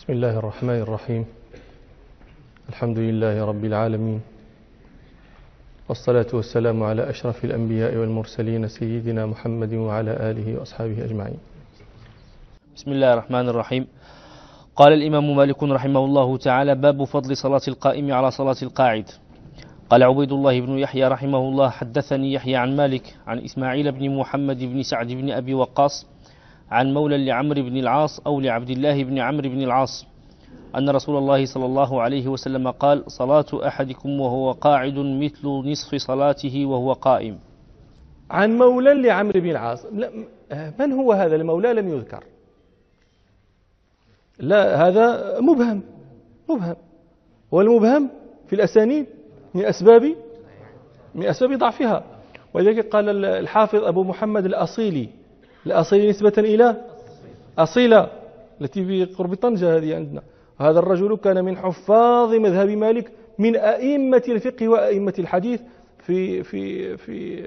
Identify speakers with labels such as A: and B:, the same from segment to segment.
A: بسم الله الرحمن الرحيم. الحمد لله رب العالمين، والصلاة والسلام على أشرف الأنبياء والمرسلين سيدنا محمد وعلى آله وأصحابه أجمعين.
B: بسم الله الرحمن الرحيم. قال الإمام مالك رحمه الله تعالى: باب فضل صلاة القائم على صلاة القاعد. قال عبيد الله بن يحيى رحمه الله: حدثني يحيى عن مالك عن إسماعيل بن محمد بن سعد بن أبي وقاص عن مولى لعمرو بن العاص أو لعبد الله بن عمرو بن العاص أن رسول الله صلى الله عليه وسلم قال: صلاة أحدكم وهو قاعد مثل نصف صلاته وهو قائم.
A: عن مولى لعمرو بن العاص. من هو هذا المولى؟ لم يذكر. لا، هذا مبهم. والمبهم في الأسانيد من أسباب ضعفها. ولذلك قال الحافظ أبو محمد الأصيلي نسبة إلى أصيلة التي في قرب طنجة هذه عندنا. هذا الرجل كان من حفاظ مذهب مالك، من أئمة الفقه وأئمة الحديث في في في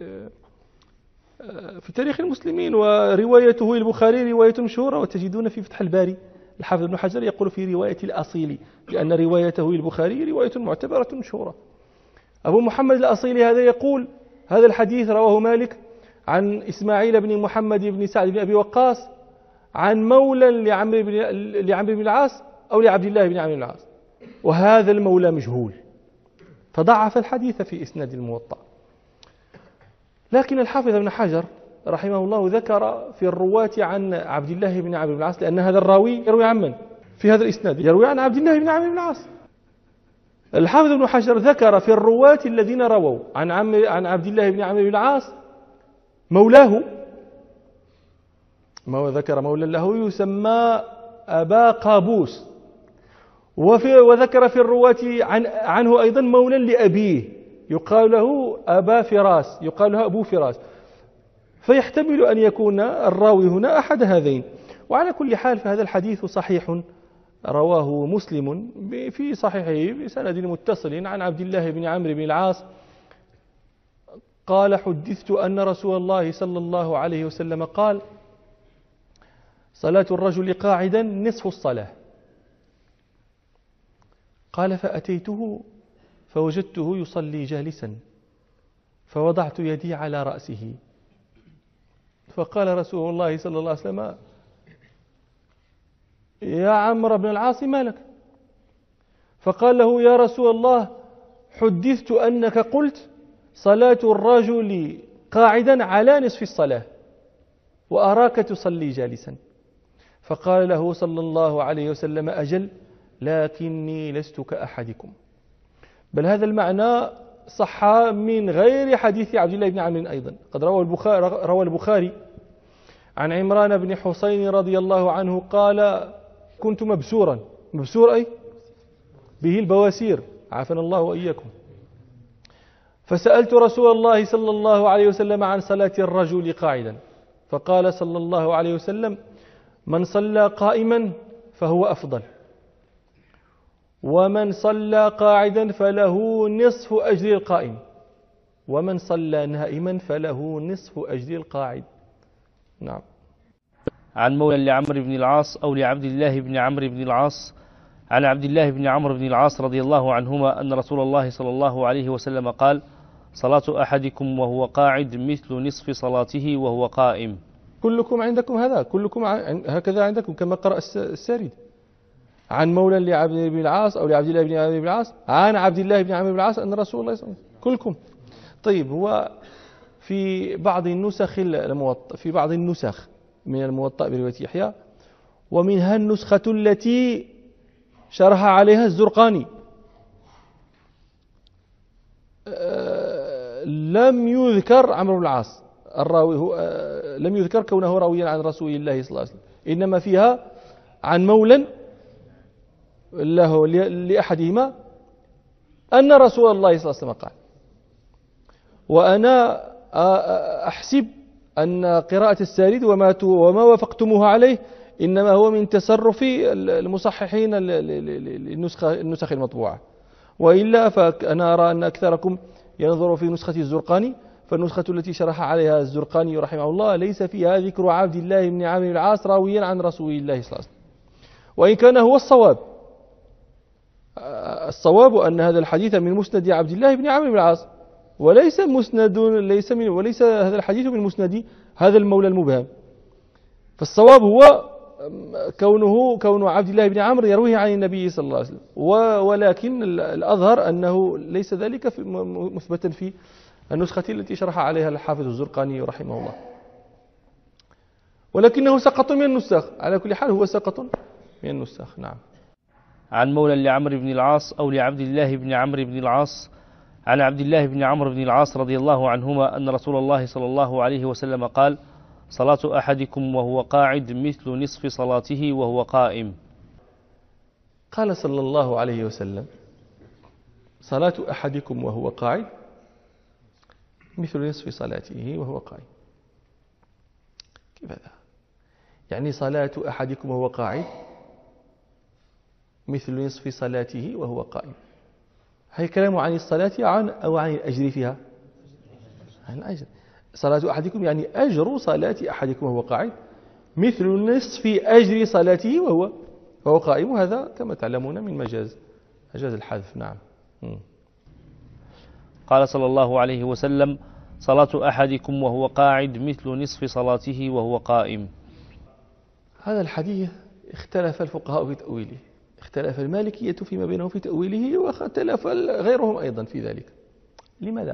A: في تاريخ المسلمين. وروايته البخاري رواية مشهورة، وتجدون في فتح الباري الحافظ ابن حجر يقول في رواية الأصيلي، لأن روايته البخاري رواية معتبرة مشهورة. أبو محمد الأصيلي هذا يقول: هذا الحديث رواه مالك عن إسماعيل بن محمد بن سعد بن أبي وقاص عن مولى لعمرو بن العاص أو لعبد الله بن عمرو بن العاص، وهذا المولى مجهول، فضعف الحديث في إسناد الموطأ. لكن الحافظ ابن حجر رحمه الله ذكر في الرواة عن عبد الله بن عمرو بن العاص، لأن هذا الراوي يروي عن من؟ في هذا الإسناد يروي عن عبد الله بن عمرو بن العاص. الحافظ ابن حجر ذكر في الرواة الذين رووا عن عبد الله بن عمرو بن العاص مولاه، ذكر مولى له يسمى أبا قابوس، وذكر في الرواة عنه أيضا مولى لأبيه يقال له أبا فراس، يقال له أبو فراس، فيحتمل أن يكون الراوي هنا أحد هذين. وعلى كل حال فهذا الحديث صحيح، رواه مسلم في صحيحه بسند متصل عن عبد الله بن عمرو بن العاص قال: حدثت أن رسول الله صلى الله عليه وسلم قال: صلاة الرجل قاعدا نصف الصلاة. قال: فأتيته فوجدته يصلي جالسا، فوضعت يدي على رأسه، فقال رسول الله صلى الله عليه وسلم: يا عمرو بن العاص ما لك؟ فقال له: يا رسول الله، حدثت أنك قلت صلاة الرجل قاعدا على نصف الصلاة، وأراك تصلي جالسا. فقال له صلى الله عليه وسلم: أجل، لكني لست كأحدكم. بل هذا المعنى صح من غير حديث عبد الله بن عمرو أيضا. قد روى البخاري عن عمران بن حسين رضي الله عنه قال: كنت مبسورا. مبسور أي به البواسير، عافنا الله وإياكم. فسألت رسول الله صلى الله عليه وسلم عن صلاة الرجل قاعدا، فقال صلى الله عليه وسلم: من صلى قائما فهو أفضل، ومن صلى قاعدا فله نصف أجر القائم، ومن صلى نائما فله نصف أجر القاعد. نعم.
B: عن مولى لعمرو بن العاص أو لعبد الله بن عمرو بن العاص عن عبد الله بن عمرو بن العاص رضي الله عنهما أن رسول الله صلى الله عليه وسلم قال: صلاة أحدكم وهو قاعد مثل نصف صلاته وهو قائم.
A: كلكم عندكم هذا، كلكم هكذا عندكم كما قرأ السارد. عن مولى لعبد الله بن العاص أو لعبد الله بن عمرو بن العاص عن عبد الله بن عمرو بن العاص أن رسول الله صلى الله عليه وسلم. كلكم. طيب، هو في بعض النسخ من الموطأ برواية يحيى، ومنها النسخة التي شرح عليها الزرقاني، لم يذكر عمرو بن العاص الراوي، لم يذكر كونه راويا عن رسول الله صلى الله عليه وسلم، إنما فيها عن مولى له لأحدهما أن رسول الله صلى الله عليه وسلم قال. وأنا أحسب أن قراءة السارد وما وافقتموها عليه إنما هو من تصرف المصححين النسخ المطبوعة، وإلا فأنا أرى أن أكثركم ينظر في نسخة الزرقاني، فالنسخة التي شرح عليها الزرقاني رحمه الله ليس فيها ذكر عبد الله بن عمرو بن العاص راويا عن رسول الله صلى الله عليه وسلم. وإن كان هو الصواب. الصواب أن هذا الحديث من مسند عبد الله بن عمرو بن العاص، وليس هذا الحديث من مسند هذا المولى المبهم. فالصواب هو كون عبد الله بن عمرو يرويه عن النبي صلى الله عليه وسلم، ولكن الأظهر أنه ليس ذلك مثبتا في النسخة التي شرح عليها الحافظ الزرقاني رحمه الله، ولكنه سقط من النسخ. على كل حال هو سقط من النسخ. نعم.
B: عن مولى لعمرو بن العاص أو لعبد الله بن عمرو بن العاص عن عبد الله بن عمرو بن العاص رضي الله عنهما أن رسول الله صلى الله عليه وسلم قال: صلاة أحدكم وهو قاعد مثل نصف صلاته وهو قائم.
A: قال صلى الله عليه وسلم: صلاة أحدكم وهو قاعد مثل نصف صلاته وهو قائم. كيف هذا؟ يعني صلاة أحدكم وهو قاعد مثل نصف صلاته وهو قائم. هل كلام عن الصلاة أو عن الأجر فيها؟ عن الأجر. صلاة أحدكم يعني أجر صلاة أحدكم وهو قاعد مثل نصف أجر صلاته وهو قائم. وهذا كما تعلمون من مجاز الحذف. نعم.
B: قال صلى الله عليه وسلم: صلاة أحدكم وهو قاعد مثل نصف صلاته وهو قائم. هذا
A: الحديث اختلف الفقهاء في تأويله، اختلف المالكية فيما بينهم في تأويله، واختلف غيرهم أيضا في ذلك. لماذا؟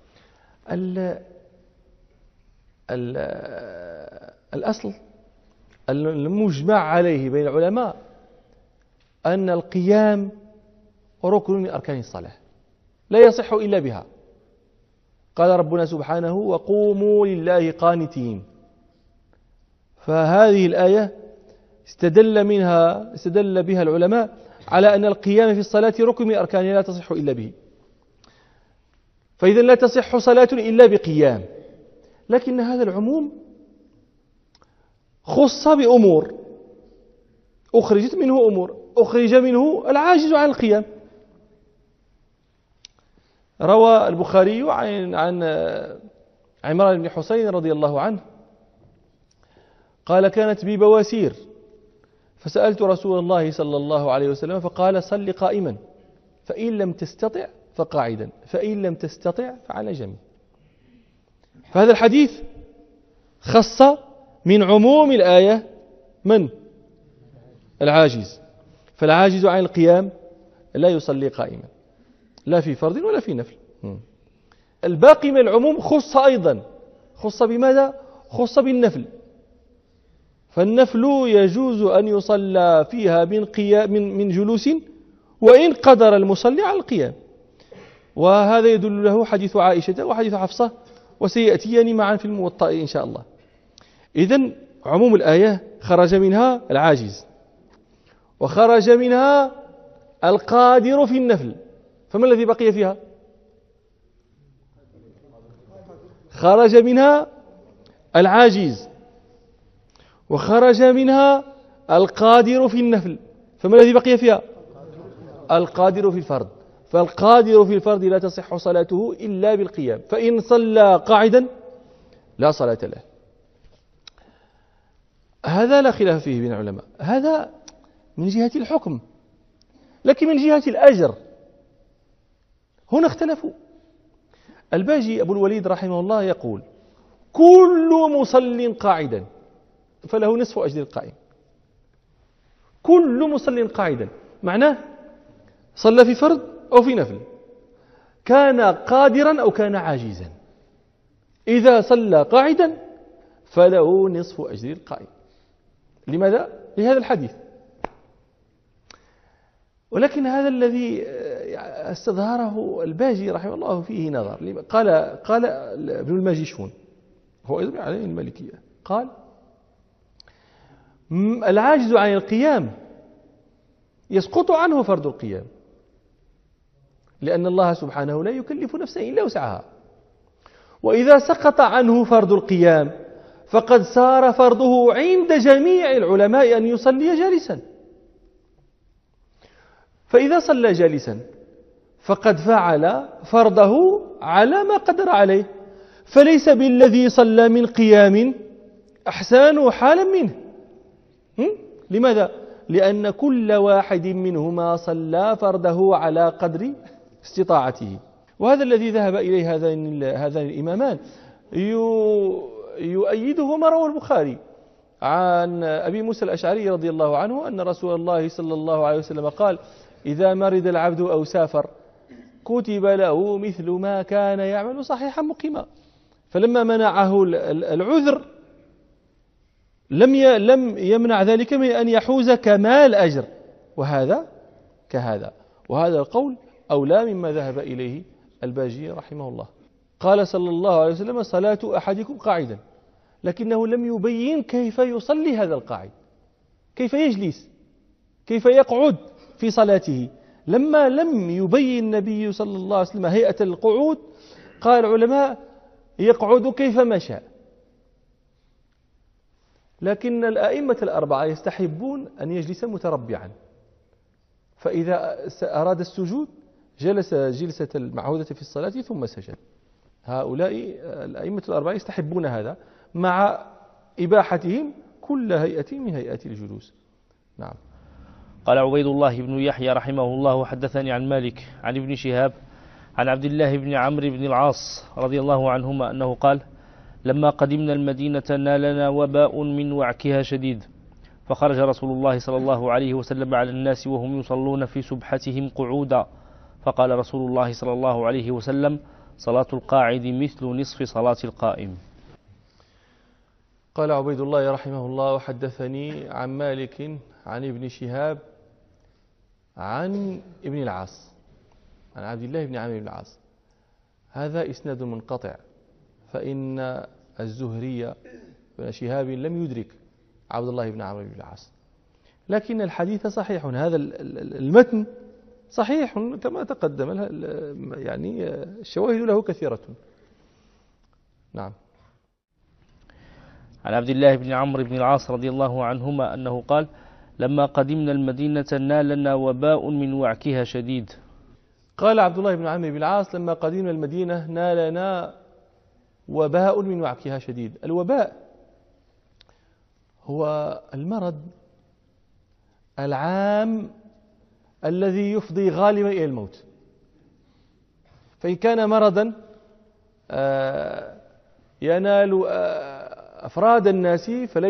A: الأصل المجمع عليه بين العلماء أن القيام ركن من أركان الصلاة لا يصح إلا بها. قال ربنا سبحانه: وقوموا لله قانتين. فهذه الآية استدل بها العلماء على أن القيام في الصلاة ركن من أركانها لا تصح إلا به. فإذا لا تصح صلاة إلا بقيام. لكن هذا العموم خص بأمور، أخرج منه العاجز عن القيام. روى البخاري عن عمران بن حسين رضي الله عنه قال: كانت بي بواسير فسألت رسول الله صلى الله عليه وسلم فقال: صل قائما، فإن لم تستطع فقاعدا، فإن لم تستطع فعلى جنب. فهذا الحديث خص من عموم الآية من؟ العاجز. فالعاجز عن القيام لا يصلي قائما، لا في فرض ولا في نفل. الباقي من العموم خص أيضا. خص بماذا؟ خص بالنفل. فالنفل يجوز أن يصلى فيها من جلوس وإن قدر المصلي على القيام. وهذا يدل له حديث عائشة وحديث حفصة، وسيأتيان معا في الموطأ إن شاء الله. إذن عموم الآية خرج منها العاجز، وخرج منها القادر في النفل. فما الذي بقي فيها؟ خرج منها العاجز، وخرج منها القادر في النفل. فما الذي بقي فيها؟ القادر في الفرض. فالقادر في الفرض لا تصح صلاته إلا بالقيام، فإن صلى قاعدا لا صلاة له. هذا لا خلاف فيه بين العلماء. هذا من جهة الحكم، لكن من جهة الأجر هنا اختلفوا. الباجي أبو الوليد رحمه الله يقول: كل مصل قاعدا فله نصف أجر القائم. كل مصل قاعدا معناه صلى في فرض أو في نفل، كان قادرا أو كان عاجزا. إذا صلى قاعدا فله نصف أجر القائم. لماذا؟ لهذا الحديث. ولكن هذا الذي استظهره الباجي رحمه الله فيه نظر. قال ابن الماجشون، هو أيضا عليه المالكية، قال: العاجز عن القيام يسقط عنه فرض القيام، لأن الله سبحانه لا يكلف نفسا إلا وسعها. وإذا سقط عنه فرض القيام فقد صار فرضه عند جميع العلماء أن يصلي جالسا. فإذا صلى جالسا فقد فعل فرضه على ما قدر عليه، فليس بالذي صلى من قيام أحسن حالا منه. لماذا؟ لأن كل واحد منهما صلى فرده على قدر استطاعته. وهذا الذي ذهب إليه هذان الإمامان يؤيده ما روى البخاري عن أبي موسى الأشعري رضي الله عنه أن رسول الله صلى الله عليه وسلم قال: إذا مرض العبد أو سافر كتب له مثل ما كان يعمل صحيحا مقيما. فلما منعه العذر لم يمنع ذلك من أن يحوز كمال أجر، وهذا كهذا. وهذا القول أولى مما ذهب إليه الباجي رحمه الله. قال صلى الله عليه وسلم: صلاة أحدكم قاعدا، لكنه لم يبين كيف يصلي هذا القاعد، كيف يجلس، كيف يقعد في صلاته. لما لم يبين النبي صلى الله عليه وسلم هيئة القعود قال العلماء: يقعد كيفما شاء. لكن الأئمة الأربعة يستحبون أن يجلس متربعا، فإذا أراد السجود جلس جلسة المعهودة في الصلاة ثم سجد. هؤلاء الأئمة الأربعة يستحبون هذا مع إباحتهم كل هيئة من هيئات الجلوس. نعم.
B: قال عبيد الله بن يحيى رحمه الله: وحدثني عن مالك عن ابن شهاب عن عبد الله بن عمرو بن العاص رضي الله عنهما أنه قال: لما قدمنا المدينة نالنا وباء من وعكها شديد، فخرج رسول الله صلى الله عليه وسلم على الناس وهم يصلون في سبحتهم قعودا، فقال رسول الله صلى الله عليه وسلم: صلاة القاعد مثل نصف صلاة القائم.
A: قال عبيد الله رحمه الله: وحدثني عن مالك عن ابن شهاب عن ابن العاص عن عبد الله بن عمرو بن العاص. هذا إسناد منقطع، فإن الزهري بن شهاب لم يدرك عبد الله بن عمرو بن العاص، لكن الحديث صحيح. هذا المتن صحيح كما تقدم، يعني الشواهد له كثيرة. نعم.
B: عن عبد الله بن عمرو بن العاص رضي الله عنهما أنه قال: لما قدمنا المدينة نالنا وباء من وعكها شديد.
A: قال عبد الله بن عمرو بن العاص: لما قدمنا المدينة نالنا وباء من وعكها شديد. الوباء هو المرض العام الذي يفضي غالبا إلى الموت. فإن كان مرضا ينال أفراد الناس فلا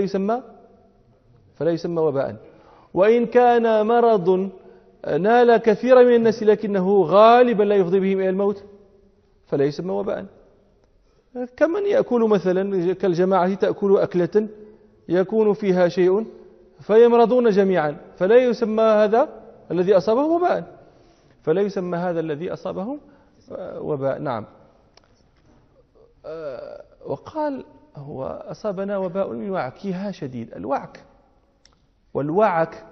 A: يسمى وباء، وإن كان مرض نال كثير من الناس لكنه غالبا لا يفضي بهم إلى الموت فلا يسمى وباء. كمن يأكل مثلا كالجماعة تأكل أكلة يكون فيها شيء فيمرضون جميعا، فلا يسمى هذا الذي أصابهم وباء، فلا يسمى هذا الذي أصابهم وباء. نعم. وقال: هو أصابنا وباء من وعكها شديد. الوعك والوعك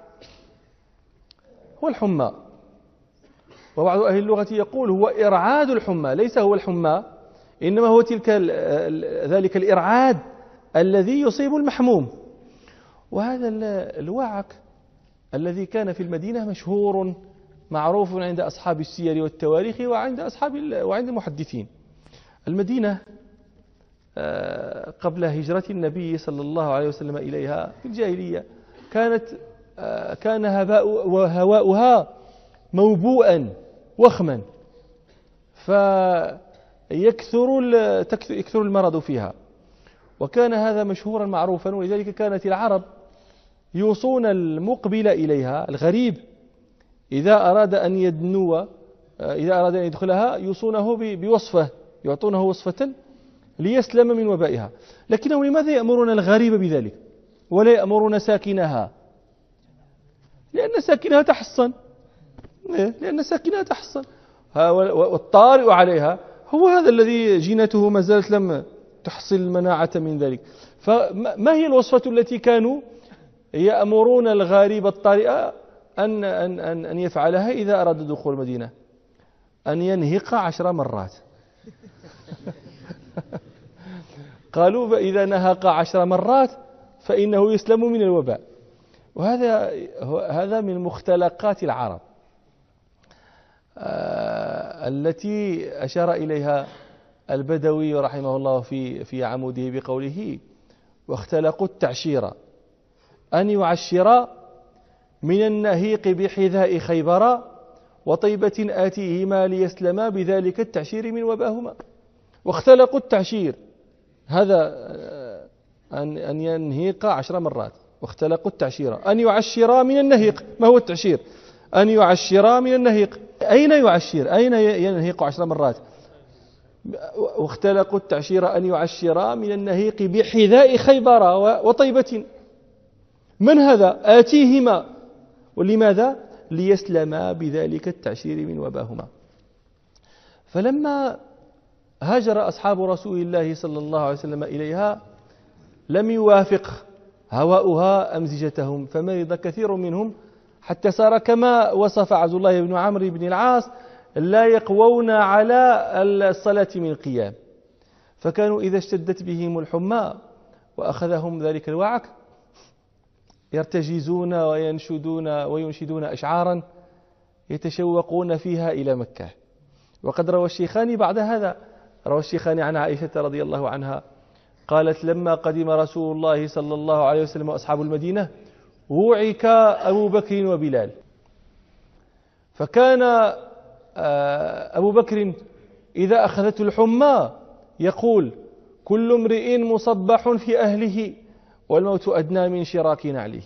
A: هو الحمى، وبعض أهل اللغة يقول هو إرعاد الحمى، ليس هو الحمى، إنما هو ذلك الإرعاد الذي يصيب المحموم. وهذا الوعك الذي كان في المدينة مشهور معروف عند أصحاب السير والتواريخ وعند المحدثين. المدينة قبل هجرة النبي صلى الله عليه وسلم إليها في الجاهلية كان هواؤها موبوءا وخما، فيكثر المرض فيها، وكان هذا مشهورا معروفا. ولذلك كانت العرب يوصون المقبل إليها الغريب إذا أراد أن يدخلها يوصونه بوصفة، يعطونه وصفة ليسلم من وبائها. لكنهم لماذا يأمرون الغريب بذلك ولا يأمرون ساكنها؟ لأن ساكنها تحصن، والطارئ عليها هو هذا الذي جينته ما زالت لم تحصل المناعة من ذلك. فما هي الوصفة التي كانوا يأمرون الغريب الطارئ أن يفعلها إذا أراد دخول المدينة؟ أن ينهق 10 مرات. قالوا: فإذا نهق 10 مرات فإنه يسلم من الوباء. وهذا من مختلقات العرب التي أشار إليها البدوي رحمه الله في عموده بقوله: واختلقوا التعشير أن يعشر من النهيق بحذاء خيبر وطيبة آتيهما ليسلما بذلك التعشير من وباهما. واختلقوا التعشير هذا أن ينهيق 10 مرات، واختلقوا التعشير أن يعشرا من النهيق. ما هو التعشير؟ أن يعشرا من النهيق. أين يعشر؟ أين ينهيق 10 مرات؟ واختلقوا التعشير أن يعشرا من النهيق بحذاء خيبر وطيبة. من هذا؟ آتيهما. ولماذا؟ ليسلما بذلك التعشير من وباهما. فلما هاجر أصحاب رسول الله صلى الله عليه وسلم إليها لم يوافق هواؤها أمزجتهم، فمرض كثير منهم حتى صار كما وصف عبد الله بن عمرو بن العاص لا يقوون على الصلاة من القيام. فكانوا إذا اشتدت بهم الحمى وأخذهم ذلك الوعك يرتجزون وينشدون أشعارا يتشوقون فيها إلى مكة. وقد روى الشيخان بعد هذا، روى الشيخان عن عائشة رضي الله عنها قالت لما قدم رسول الله صلى الله عليه وسلم وأصحاب المدينة وعك أبو بكر وبلال، فكان أبو بكر إذا أخذته الحمى يقول كل امرئ مصبح في أهله والموت أدنى من شراك نعله.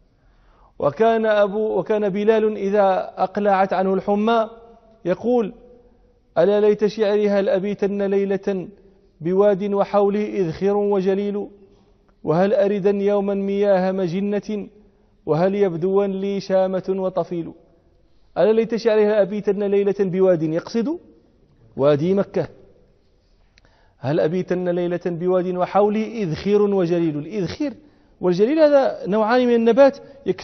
A: وكان بلال إذا أقلعت عنه الحمى يقول ألا ليت شعري هل أبيتن ليلة بواد وحوله إذخر وجليل وهل أردا يوما مياه مجنة وهل يبدوا لي شامة وطفيل. ألا ليت شعري هل أبيتن ليلة بواد، يقصد وادي مكة. هل أبيتن ليلة بواد وحوله إذخر وجليل. الإذخر والجليل هذا نوعان من النبات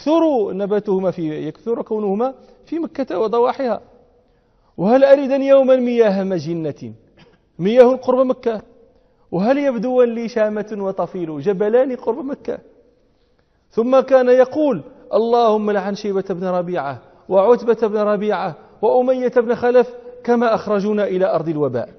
A: يكثر كونهما في مكة وضواحيها. وهل أردا يوما مياه مجنة، مياه قرب مكة. وهل يبدوا لي شامة وطفيل، جبلان قرب مكة. ثم كان يقول اللهم لعن شيبة بن ربيعة وعتبة بن ربيعة وأمية بن خلف كما أخرجونا إلى أرض الوباء.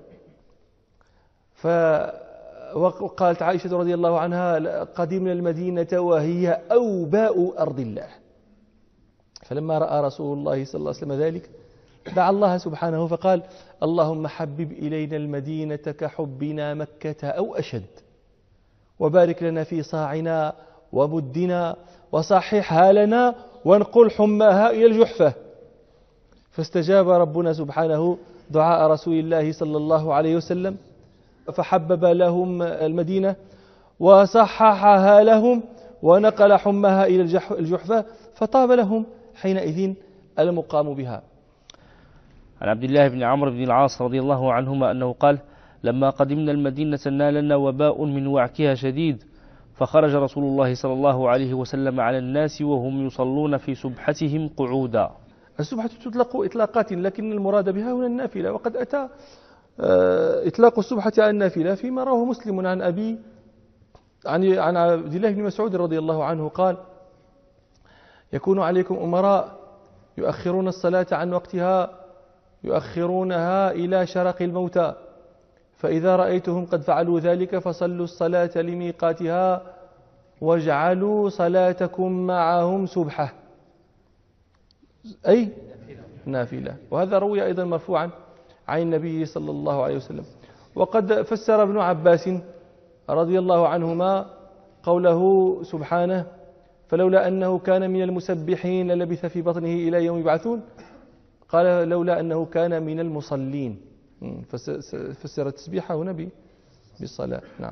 A: وقالت عائشة رضي الله عنها قدمنا المدينة وهي أوباء أرض الله. فلما رأى رسول الله صلى الله عليه وسلم ذلك دعا الله سبحانه فقال اللهم حبب إلينا المدينة كحبنا مكة أو أشد، وبارك لنا في صاعنا ومدنا وصححها لنا وانقل حماها إلى الجحفة. فاستجاب ربنا سبحانه دعاء رسول الله صلى الله عليه وسلم فحبب لهم المدينة وصححها لهم ونقل حماها إلى الجحفة، فطاب لهم حينئذ المقام بها.
B: عن عبد الله بن عمرو بن العاص رضي الله عنهما أنه قال لما قدمنا المدينة نالنا وباء من وعكها شديد، فخرج رسول الله صلى الله عليه وسلم على الناس وهم يصلون في سبحتهم قعودا.
A: السبحة تطلق إطلاقات، لكن المراد بها هنا النافلة. وقد أتى إطلاق السبحة على النافلة فيما رواه مسلم عن عن عبد الله بن مسعود رضي الله عنه قال يكون عليكم أمراء يؤخرون الصلاة عن وقتها يؤخرونها إلى شرق الموتى، فإذا رأيتهم قد فعلوا ذلك فصلوا الصلاة لميقاتها واجعلوا صلاتكم معهم سبحة، أي نافلة. وهذا روي أيضا مرفوعا عن النبي صلى الله عليه وسلم. وقد فسر ابن عباس رضي الله عنهما قوله سبحانه فلولا أنه كان من المسبحين للبث في بطنه إلى يوم يبعثون، قال لولا أنه كان من المصلين، فسر التسبيح هنا بالصلاة. نعم.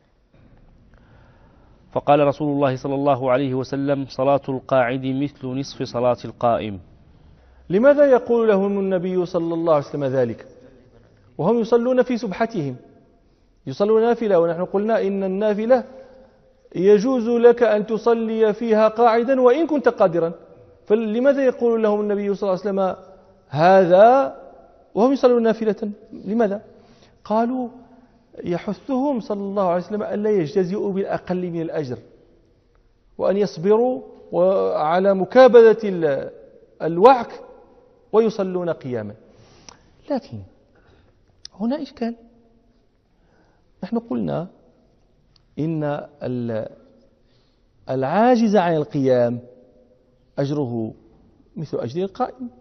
B: فقال رسول الله صلى الله عليه وسلم صلاة القاعد مثل نصف صلاة القائم.
A: لماذا يقول لهم النبي صلى الله عليه وسلم ذلك وهم يصلون في سبحتهم؟ يصلون نافلة، ونحن قلنا إن النافلة يجوز لك أن تصلي فيها قاعدا وإن كنت قادرا. فلماذا يقول لهم النبي صلى الله عليه وسلم هذا وهم يصلون نافلة؟ لماذا؟ قالوا يحثهم صلى الله عليه وسلم أن لا يجتزئوا بالأقل من الأجر، وأن يصبروا على مكابدة الوعك ويصلون قياما. لكن هنا إشكال. نحن قلنا إن العاجز عن القيام أجره مثل أجر القائم.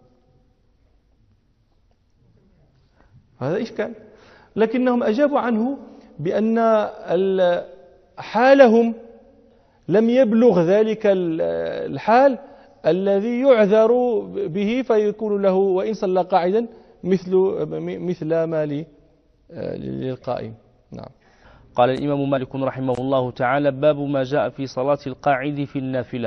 A: هذا إشكال، لكنهم أجابوا عنه بأن حالهم لم يبلغ ذلك الحال الذي يعذر به فيكون له وإن صلى قاعدا مثل ما للقائم. نعم.
B: قال الإمام مالك رحمه الله تعالى: باب ما جاء في صلاة القاعد في النافلة.